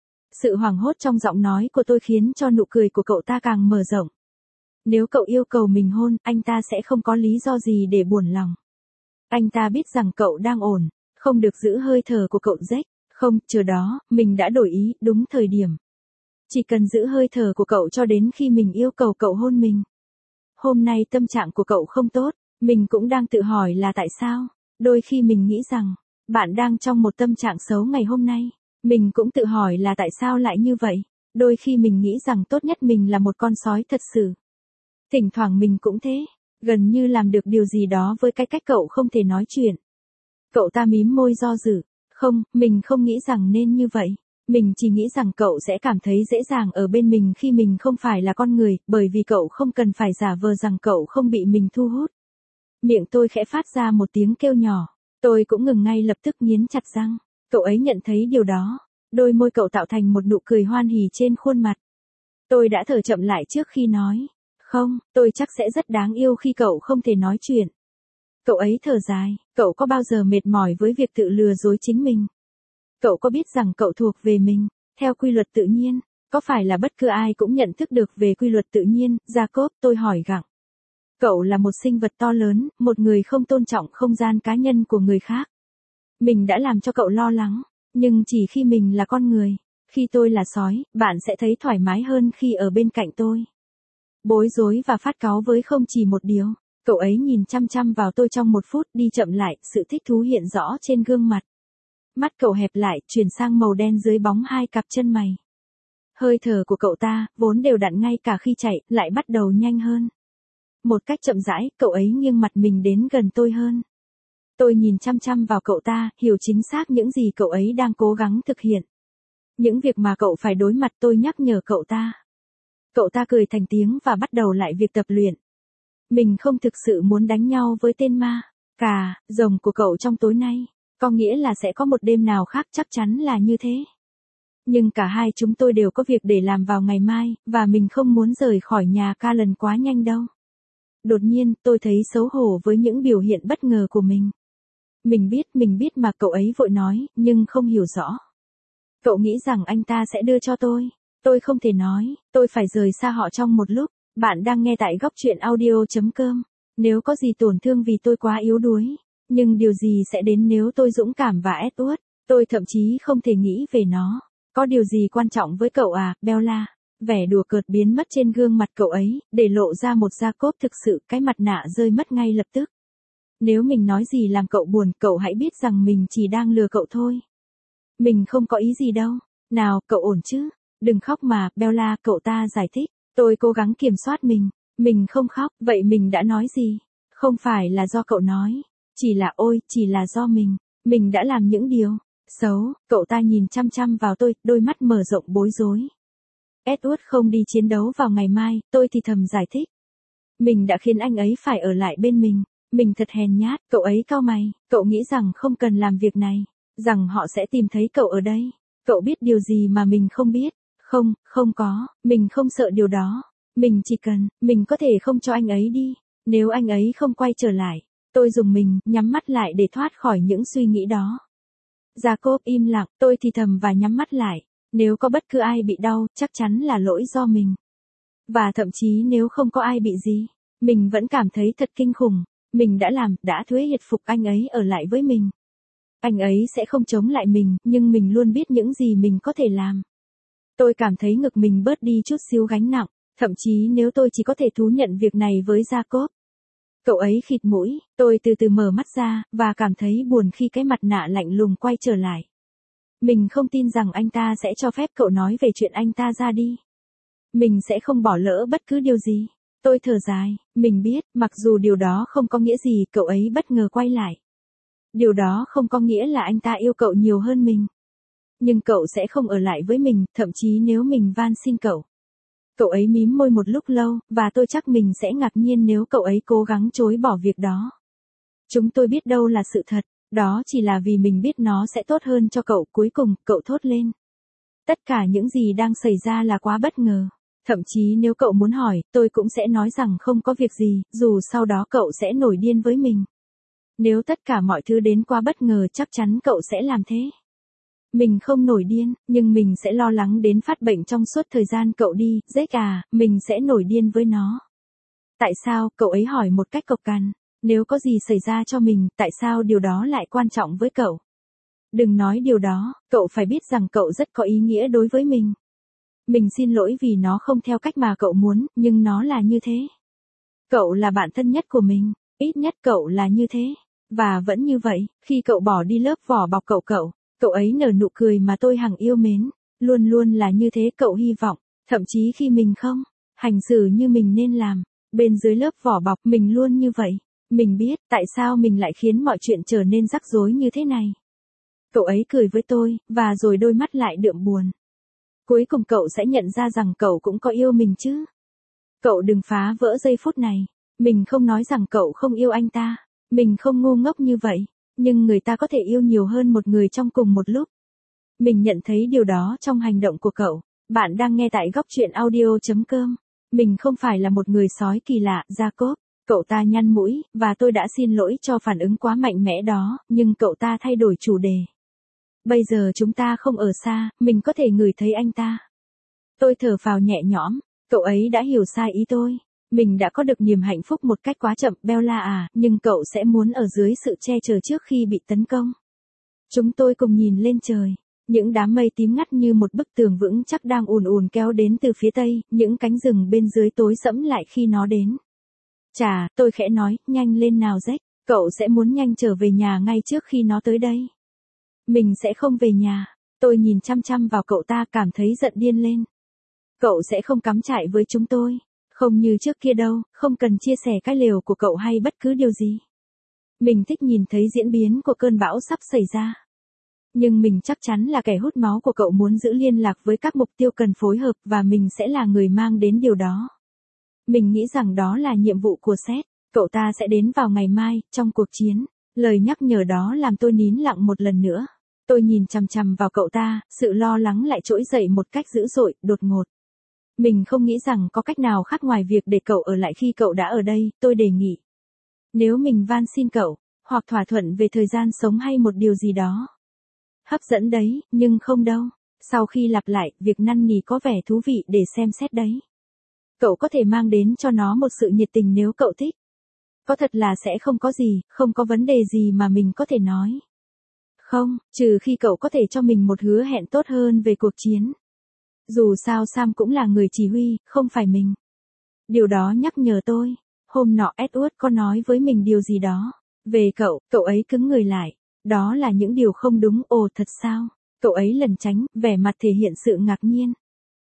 Sự hoảng hốt trong giọng nói của tôi khiến cho nụ cười của cậu ta càng mở rộng. Nếu cậu yêu cầu mình hôn, anh ta sẽ không có lý do gì để buồn lòng. Anh ta biết rằng cậu đang ổn, không được giữ hơi thở của cậu Jack. Không, chờ đó, mình đã đổi ý, đúng thời điểm. Chỉ cần giữ hơi thở của cậu cho đến khi mình yêu cầu cậu hôn mình. Hôm nay tâm trạng của cậu không tốt, mình cũng đang tự hỏi là tại sao. Đôi khi mình nghĩ rằng, bạn đang trong một tâm trạng xấu ngày hôm nay. Mình cũng tự hỏi là tại sao lại như vậy. Đôi khi mình nghĩ rằng tốt nhất mình là một con sói thật sự. Thỉnh thoảng mình cũng thế, gần như làm được điều gì đó với cái cách cậu không thể nói chuyện. Cậu ta mím môi do dự. Không, mình không nghĩ rằng nên như vậy. Mình chỉ nghĩ rằng cậu sẽ cảm thấy dễ dàng ở bên mình khi mình không phải là con người, bởi vì cậu không cần phải giả vờ rằng cậu không bị mình thu hút. Miệng tôi khẽ phát ra một tiếng kêu nhỏ. Tôi cũng ngừng ngay lập tức nghiến chặt răng. Cậu ấy nhận thấy điều đó. Đôi môi cậu tạo thành một nụ cười hoan hỉ trên khuôn mặt. Tôi đã thở chậm lại trước khi nói. Không, tôi chắc sẽ rất đáng yêu khi cậu không thể nói chuyện. Cậu ấy thở dài. Cậu có bao giờ mệt mỏi với việc tự lừa dối chính mình? Cậu có biết rằng cậu thuộc về mình, theo quy luật tự nhiên? Có phải là bất cứ ai cũng nhận thức được về quy luật tự nhiên, Jacob? Tôi hỏi gặng. Cậu là một sinh vật to lớn, một người không tôn trọng không gian cá nhân của người khác. Mình đã làm cho cậu lo lắng, nhưng chỉ khi mình là con người. Khi tôi là sói, bạn sẽ thấy thoải mái hơn khi ở bên cạnh tôi. Bối rối và phát cáu với không chỉ một điều. Cậu ấy nhìn chăm chăm vào tôi trong một phút, đi chậm lại, sự thích thú hiện rõ trên gương mặt. Mắt cậu hẹp lại, chuyển sang màu đen dưới bóng hai cặp chân mày. Hơi thở của cậu ta, vốn đều đặn ngay cả khi chạy, lại bắt đầu nhanh hơn. Một cách chậm rãi, cậu ấy nghiêng mặt mình đến gần tôi hơn. Tôi nhìn chăm chăm vào cậu ta, hiểu chính xác những gì cậu ấy đang cố gắng thực hiện. Những việc mà cậu phải đối mặt, tôi nhắc nhở cậu ta. Cậu ta cười thành tiếng và bắt đầu lại việc tập luyện. Mình không thực sự muốn đánh nhau với tên ma cà rồng của cậu trong tối nay. Có nghĩa là sẽ có một đêm nào khác, chắc chắn là như thế. Nhưng cả hai chúng tôi đều có việc để làm vào ngày mai, và mình không muốn rời khỏi nhà ca lần quá nhanh đâu. Đột nhiên, tôi thấy xấu hổ với những biểu hiện bất ngờ của mình. Mình biết, mình biết mà, cậu ấy vội nói, nhưng không hiểu rõ. Cậu nghĩ rằng anh ta sẽ đưa cho tôi. Tôi không thể nói, tôi phải rời xa họ trong một lúc. Bạn đang nghe tại góc truyện audio chấm com. Nếu có gì tổn thương vì tôi quá yếu đuối. Nhưng điều gì sẽ đến nếu tôi dũng cảm và ét uất? Tôi thậm chí không thể nghĩ về nó. Có điều gì quan trọng với cậu à, Bella? Vẻ đùa cợt biến mất trên gương mặt cậu ấy, để lộ ra một Jacob thực sự, cái mặt nạ rơi mất ngay lập tức. Nếu mình nói gì làm cậu buồn, cậu hãy biết rằng mình chỉ đang lừa cậu thôi. Mình không có ý gì đâu. Nào, cậu ổn chứ? Đừng khóc mà, Bella, cậu ta giải thích. Tôi cố gắng kiểm soát mình. Mình không khóc, vậy mình đã nói gì? Không phải là do cậu nói. Chỉ là ôi, chỉ là do mình. Mình đã làm những điều xấu. Cậu ta nhìn chăm chăm vào tôi, đôi mắt mở rộng bối rối. Edward không đi chiến đấu vào ngày mai, tôi thì thầm giải thích. Mình đã khiến anh ấy phải ở lại bên mình. Mình thật hèn nhát, cậu ấy cau mày. Cậu nghĩ rằng không cần làm việc này. Rằng họ sẽ tìm thấy cậu ở đây. Cậu biết điều gì mà mình không biết. Không, không có, mình không sợ điều đó. Mình chỉ cần, mình có thể không cho anh ấy đi. Nếu anh ấy không quay trở lại. Tôi dùng mình, nhắm mắt lại để thoát khỏi những suy nghĩ đó. Jacob im lặng, tôi thì thầm và nhắm mắt lại. Nếu có bất cứ ai bị đau, chắc chắn là lỗi do mình. Và thậm chí nếu không có ai bị gì, mình vẫn cảm thấy thật kinh khủng. Mình đã làm, đã thuế hiệt phục anh ấy ở lại với mình. Anh ấy sẽ không chống lại mình, nhưng mình luôn biết những gì mình có thể làm. Tôi cảm thấy ngực mình bớt đi chút xíu gánh nặng, thậm chí nếu tôi chỉ có thể thú nhận việc này với Jacob. Cậu ấy khịt mũi, tôi từ từ mở mắt ra, và cảm thấy buồn khi cái mặt nạ lạnh lùng quay trở lại. Mình không tin rằng anh ta sẽ cho phép cậu nói về chuyện anh ta ra đi. Mình sẽ không bỏ lỡ bất cứ điều gì. Tôi thở dài, mình biết, mặc dù điều đó không có nghĩa gì, cậu ấy bất ngờ quay lại. Điều đó không có nghĩa là anh ta yêu cậu nhiều hơn mình. Nhưng cậu sẽ không ở lại với mình, thậm chí nếu mình van xin cậu. Cậu ấy mím môi một lúc lâu, và tôi chắc mình sẽ ngạc nhiên nếu cậu ấy cố gắng chối bỏ việc đó. Chúng tôi biết đâu là sự thật. Đó chỉ là vì mình biết nó sẽ tốt hơn cho cậu. Cuối cùng, cậu thốt lên. Tất cả những gì đang xảy ra là quá bất ngờ. Thậm chí nếu cậu muốn hỏi, tôi cũng sẽ nói rằng không có việc gì, dù sau đó cậu sẽ nổi điên với mình. Nếu tất cả mọi thứ đến quá bất ngờ chắc chắn cậu sẽ làm thế. Mình không nổi điên, nhưng mình sẽ lo lắng đến phát bệnh trong suốt thời gian cậu đi. Jack à, mình sẽ nổi điên với nó. Tại sao, cậu ấy hỏi một cách cộc cằn. Nếu có gì xảy ra cho mình, tại sao điều đó lại quan trọng với cậu? Đừng nói điều đó, cậu phải biết rằng cậu rất có ý nghĩa đối với mình. Mình xin lỗi vì nó không theo cách mà cậu muốn, nhưng nó là như thế. Cậu là bạn thân nhất của mình, ít nhất cậu là như thế. Và vẫn như vậy, khi cậu bỏ đi lớp vỏ bọc cậu cậu, cậu ấy nở nụ cười mà tôi hằng yêu mến. Luôn luôn là như thế cậu hy vọng, thậm chí khi mình không hành xử như mình nên làm. Bên dưới lớp vỏ bọc mình luôn như vậy. Mình biết tại sao mình lại khiến mọi chuyện trở nên rắc rối như thế này. Cậu ấy cười với tôi, và rồi đôi mắt lại đượm buồn. Cuối cùng cậu sẽ nhận ra rằng cậu cũng có yêu mình chứ. Cậu đừng phá vỡ giây phút này. Mình không nói rằng cậu không yêu anh ta. Mình không ngu ngốc như vậy. Nhưng người ta có thể yêu nhiều hơn một người trong cùng một lúc. Mình nhận thấy điều đó trong hành động của cậu. Bạn đang nghe tại góc truyện audio chấm com. Mình không phải là một người sói kỳ lạ, Jacob. Cậu ta nhăn mũi, và tôi đã xin lỗi cho phản ứng quá mạnh mẽ đó, nhưng cậu ta thay đổi chủ đề. Bây giờ chúng ta không ở xa, mình có thể ngửi thấy anh ta. Tôi thở phào nhẹ nhõm, cậu ấy đã hiểu sai ý tôi. Mình đã có được niềm hạnh phúc một cách quá chậm, Bella à, nhưng cậu sẽ muốn ở dưới sự che chở trước khi bị tấn công. Chúng tôi cùng nhìn lên trời. Những đám mây tím ngắt như một bức tường vững chắc đang ùn ùn kéo đến từ phía tây, những cánh rừng bên dưới tối sẫm lại khi nó đến. Chà, tôi khẽ nói, nhanh lên nào Jack, cậu sẽ muốn nhanh trở về nhà ngay trước khi nó tới đây. Mình sẽ không về nhà. Tôi nhìn chăm chăm vào cậu ta cảm thấy giận điên lên. Cậu sẽ không cắm trại với chúng tôi. Không như trước kia đâu, không cần chia sẻ cái lều của cậu hay bất cứ điều gì. Mình thích nhìn thấy diễn biến của cơn bão sắp xảy ra. Nhưng mình chắc chắn là kẻ hút máu của cậu muốn giữ liên lạc với các mục tiêu cần phối hợp và mình sẽ là người mang đến điều đó. Mình nghĩ rằng đó là nhiệm vụ của Seth. Cậu ta sẽ đến vào ngày mai, trong cuộc chiến. Lời nhắc nhở đó làm tôi nín lặng một lần nữa. Tôi nhìn chằm chằm vào cậu ta, sự lo lắng lại trỗi dậy một cách dữ dội, đột ngột. Mình không nghĩ rằng có cách nào khác ngoài việc để cậu ở lại khi cậu đã ở đây, tôi đề nghị. Nếu mình van xin cậu, hoặc thỏa thuận về thời gian sống hay một điều gì đó. Hấp dẫn đấy, nhưng không đâu. Sau khi lặp lại, việc năn nỉ có vẻ thú vị để xem xét đấy. Cậu có thể mang đến cho nó một sự nhiệt tình nếu cậu thích. Có thật là sẽ không có gì, không có vấn đề gì mà mình có thể nói. Không, trừ khi cậu có thể cho mình một hứa hẹn tốt hơn về cuộc chiến. Dù sao Sam cũng là người chỉ huy, không phải mình. Điều đó nhắc nhở tôi. Hôm nọ Edward có nói với mình điều gì đó. Về cậu, cậu ấy cứng người lại. Đó là những điều không đúng, ồ thật sao? Cậu ấy lẩn tránh, vẻ mặt thể hiện sự ngạc nhiên.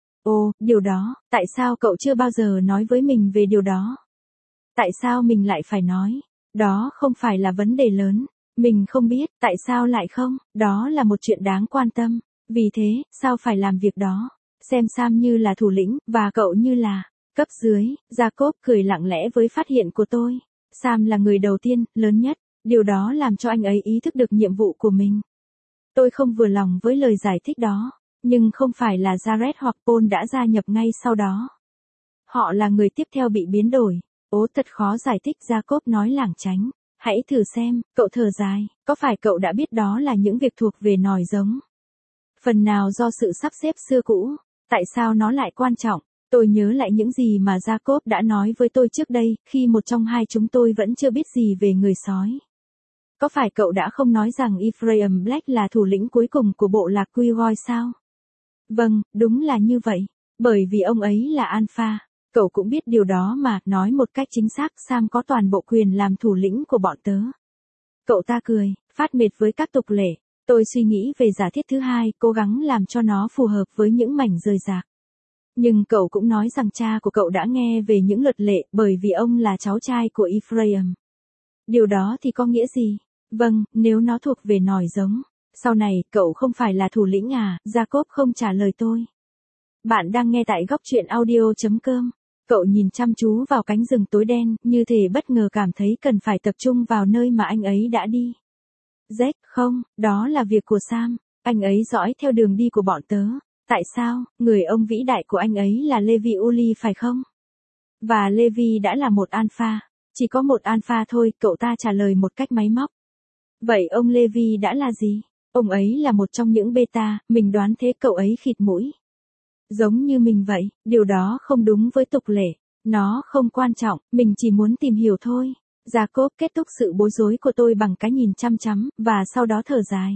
Ồ, điều đó, tại sao cậu chưa bao giờ nói với mình về điều đó? Tại sao mình lại phải nói? Đó không phải là vấn đề lớn. Mình không biết, tại sao lại không? Đó là một chuyện đáng quan tâm. Vì thế, sao phải làm việc đó? Xem Sam như là thủ lĩnh, và cậu như là cấp dưới. Jacob cười lặng lẽ với phát hiện của tôi. Sam là người đầu tiên, lớn nhất. Điều đó làm cho anh ấy ý thức được nhiệm vụ của mình. Tôi không vừa lòng với lời giải thích đó. Nhưng không phải là Jared hoặc Paul đã gia nhập ngay sau đó. Họ là người tiếp theo bị biến đổi. Ố thật khó giải thích, Jacob nói lảng tránh. Hãy thử xem, cậu thở dài, có phải cậu đã biết đó là những việc thuộc về nòi giống? Phần nào do sự sắp xếp xưa cũ, tại sao nó lại quan trọng? Tôi nhớ lại những gì mà Jacob đã nói với tôi trước đây, khi một trong hai chúng tôi vẫn chưa biết gì về người sói. Có phải cậu đã không nói rằng Ephraim Black là thủ lĩnh cuối cùng của bộ lạc Queegoy sao? Vâng, đúng là như vậy, bởi vì ông ấy là Alpha. Cậu cũng biết điều đó mà, nói một cách chính xác, Sam có toàn bộ quyền làm thủ lĩnh của bọn tớ. Cậu ta cười, phát mệt với các tục lệ. Tôi suy nghĩ về giả thiết thứ hai, cố gắng làm cho nó phù hợp với những mảnh rời rạc. Nhưng cậu cũng nói rằng cha của cậu đã nghe về những luật lệ, bởi vì ông là cháu trai của Ephraim. Điều đó thì có nghĩa gì? Vâng, nếu nó thuộc về nòi giống. Sau này, cậu không phải là thủ lĩnh à? Jacob không trả lời tôi. Bạn đang nghe tại góc truyện audio chấm com. Cậu nhìn chăm chú vào cánh rừng tối đen, như thể bất ngờ cảm thấy cần phải tập trung vào nơi mà anh ấy đã đi. Jack, không, đó là việc của Sam, anh ấy dõi theo đường đi của bọn tớ. Tại sao, người ông vĩ đại của anh ấy là Levi Uli phải không? Và Levi đã là một alpha. Chỉ có một alpha thôi, cậu ta trả lời một cách máy móc. Vậy ông Levi đã là gì? Ông ấy là một trong những beta, mình đoán thế. Cậu ấy khịt mũi. Giống như mình vậy, điều đó không đúng với tục lệ. Nó không quan trọng, mình chỉ muốn tìm hiểu thôi. Jacob kết thúc sự bối rối của tôi bằng cái nhìn chăm chăm, và sau đó thở dài.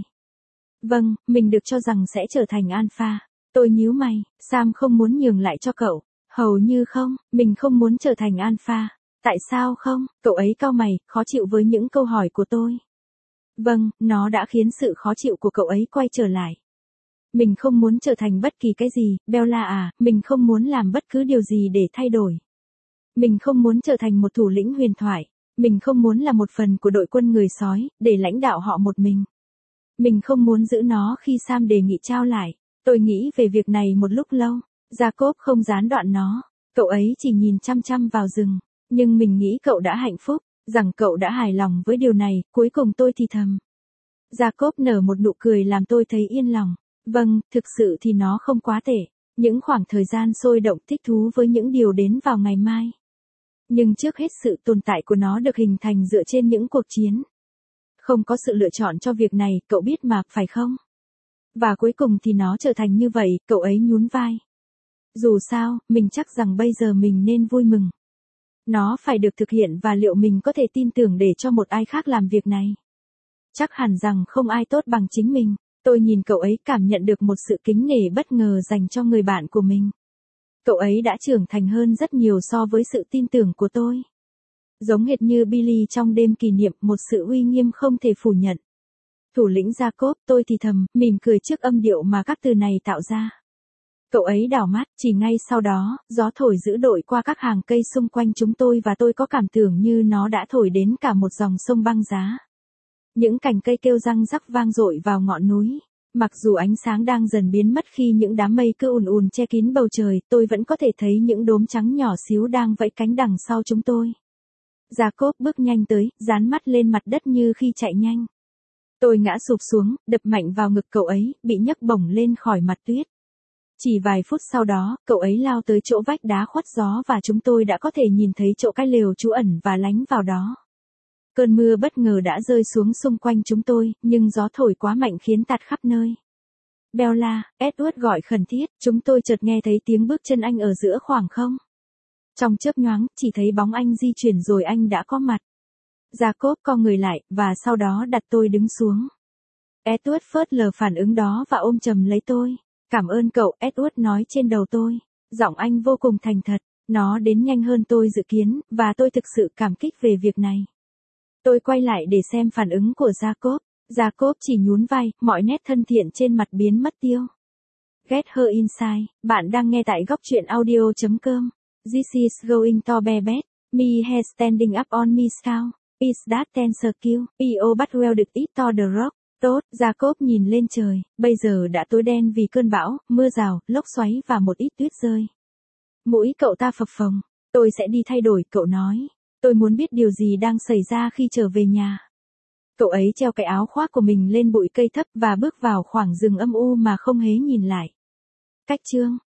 Vâng, mình được cho rằng sẽ trở thành alpha. Tôi nhíu mày, Sam không muốn nhường lại cho cậu. Hầu như không, mình không muốn trở thành alpha. Tại sao không? Cậu ấy cau mày, khó chịu với những câu hỏi của tôi. Vâng, nó đã khiến sự khó chịu của cậu ấy quay trở lại. Mình không muốn trở thành bất kỳ cái gì, Bella à, mình không muốn làm bất cứ điều gì để thay đổi. Mình không muốn trở thành một thủ lĩnh huyền thoại. Mình không muốn là một phần của đội quân người sói, để lãnh đạo họ một mình. Mình không muốn giữ nó khi Sam đề nghị trao lại. Tôi nghĩ về việc này một lúc lâu. Jacob không gián đoạn nó. Cậu ấy chỉ nhìn chăm chăm vào rừng. Nhưng mình nghĩ cậu đã hạnh phúc, rằng cậu đã hài lòng với điều này, cuối cùng tôi thì thầm. Jacob nở một nụ cười làm tôi thấy yên lòng. Vâng, thực sự thì nó không quá tệ. Những khoảng thời gian sôi động thích thú với những điều đến vào ngày mai. Nhưng trước hết sự tồn tại của nó được hình thành dựa trên những cuộc chiến. Không có sự lựa chọn cho việc này, cậu biết mà, phải không? Và cuối cùng thì nó trở thành như vậy, cậu ấy nhún vai. Dù sao, mình chắc rằng bây giờ mình nên vui mừng. Nó phải được thực hiện và liệu mình có thể tin tưởng để cho một ai khác làm việc này? Chắc hẳn rằng không ai tốt bằng chính mình. Tôi nhìn cậu ấy cảm nhận được một sự kính nể bất ngờ dành cho người bạn của mình. Cậu ấy đã trưởng thành hơn rất nhiều so với sự tin tưởng của tôi. Giống hệt như Billy trong đêm kỷ niệm, một sự uy nghiêm không thể phủ nhận. Thủ lĩnh Jacob, tôi thì thầm, mỉm cười trước âm điệu mà các từ này tạo ra. Cậu ấy đảo mắt, chỉ ngay sau đó, gió thổi dữ dội qua các hàng cây xung quanh chúng tôi và tôi có cảm tưởng như nó đã thổi đến cả một dòng sông băng giá. Những cành cây kêu răng rắc vang dội vào ngọn núi. Mặc dù ánh sáng đang dần biến mất khi những đám mây cứ ùn ùn che kín bầu trời, tôi vẫn có thể thấy những đốm trắng nhỏ xíu đang vẫy cánh đằng sau chúng tôi. Jacob bước nhanh tới, dán mắt lên mặt đất như khi chạy nhanh. Tôi ngã sụp xuống, đập mạnh vào ngực cậu ấy, bị nhấc bổng lên khỏi mặt tuyết. Chỉ vài phút sau đó, cậu ấy lao tới chỗ vách đá khuất gió và chúng tôi đã có thể nhìn thấy chỗ cái lều trú ẩn và lánh vào đó. Cơn mưa bất ngờ đã rơi xuống xung quanh chúng tôi, nhưng gió thổi quá mạnh khiến tạt khắp nơi. Bella, Edward gọi khẩn thiết, chúng tôi chợt nghe thấy tiếng bước chân anh ở giữa khoảng không. Trong chớp nhoáng, chỉ thấy bóng anh di chuyển rồi anh đã có mặt. Jacob co người lại, và sau đó đặt tôi đứng xuống. Edward phớt lờ phản ứng đó và ôm chầm lấy tôi. Cảm ơn cậu, Edward nói trên đầu tôi. Giọng anh vô cùng thành thật, nó đến nhanh hơn tôi dự kiến, và tôi thực sự cảm kích về việc này. Tôi quay lại để xem phản ứng của Jacob. Jacob chỉ nhún vai, mọi nét thân thiện trên mặt biến mất tiêu. Get her inside, bạn đang nghe tại góc truyện audio chấm com. This is going to be bad. Me has standing up on me cow. Is that tensor kill? Io bắt well được ít to the rock. Tốt, Jacob nhìn lên trời, bây giờ đã tối đen vì cơn bão, mưa rào, lốc xoáy và một ít tuyết rơi. Mũi cậu ta phập phồng. Tôi sẽ đi thay đổi, cậu nói. Tôi muốn biết điều gì đang xảy ra khi trở về nhà. Cậu ấy treo cái áo khoác của mình lên bụi cây thấp và bước vào khoảng rừng âm u mà không hề nhìn lại. Cách chương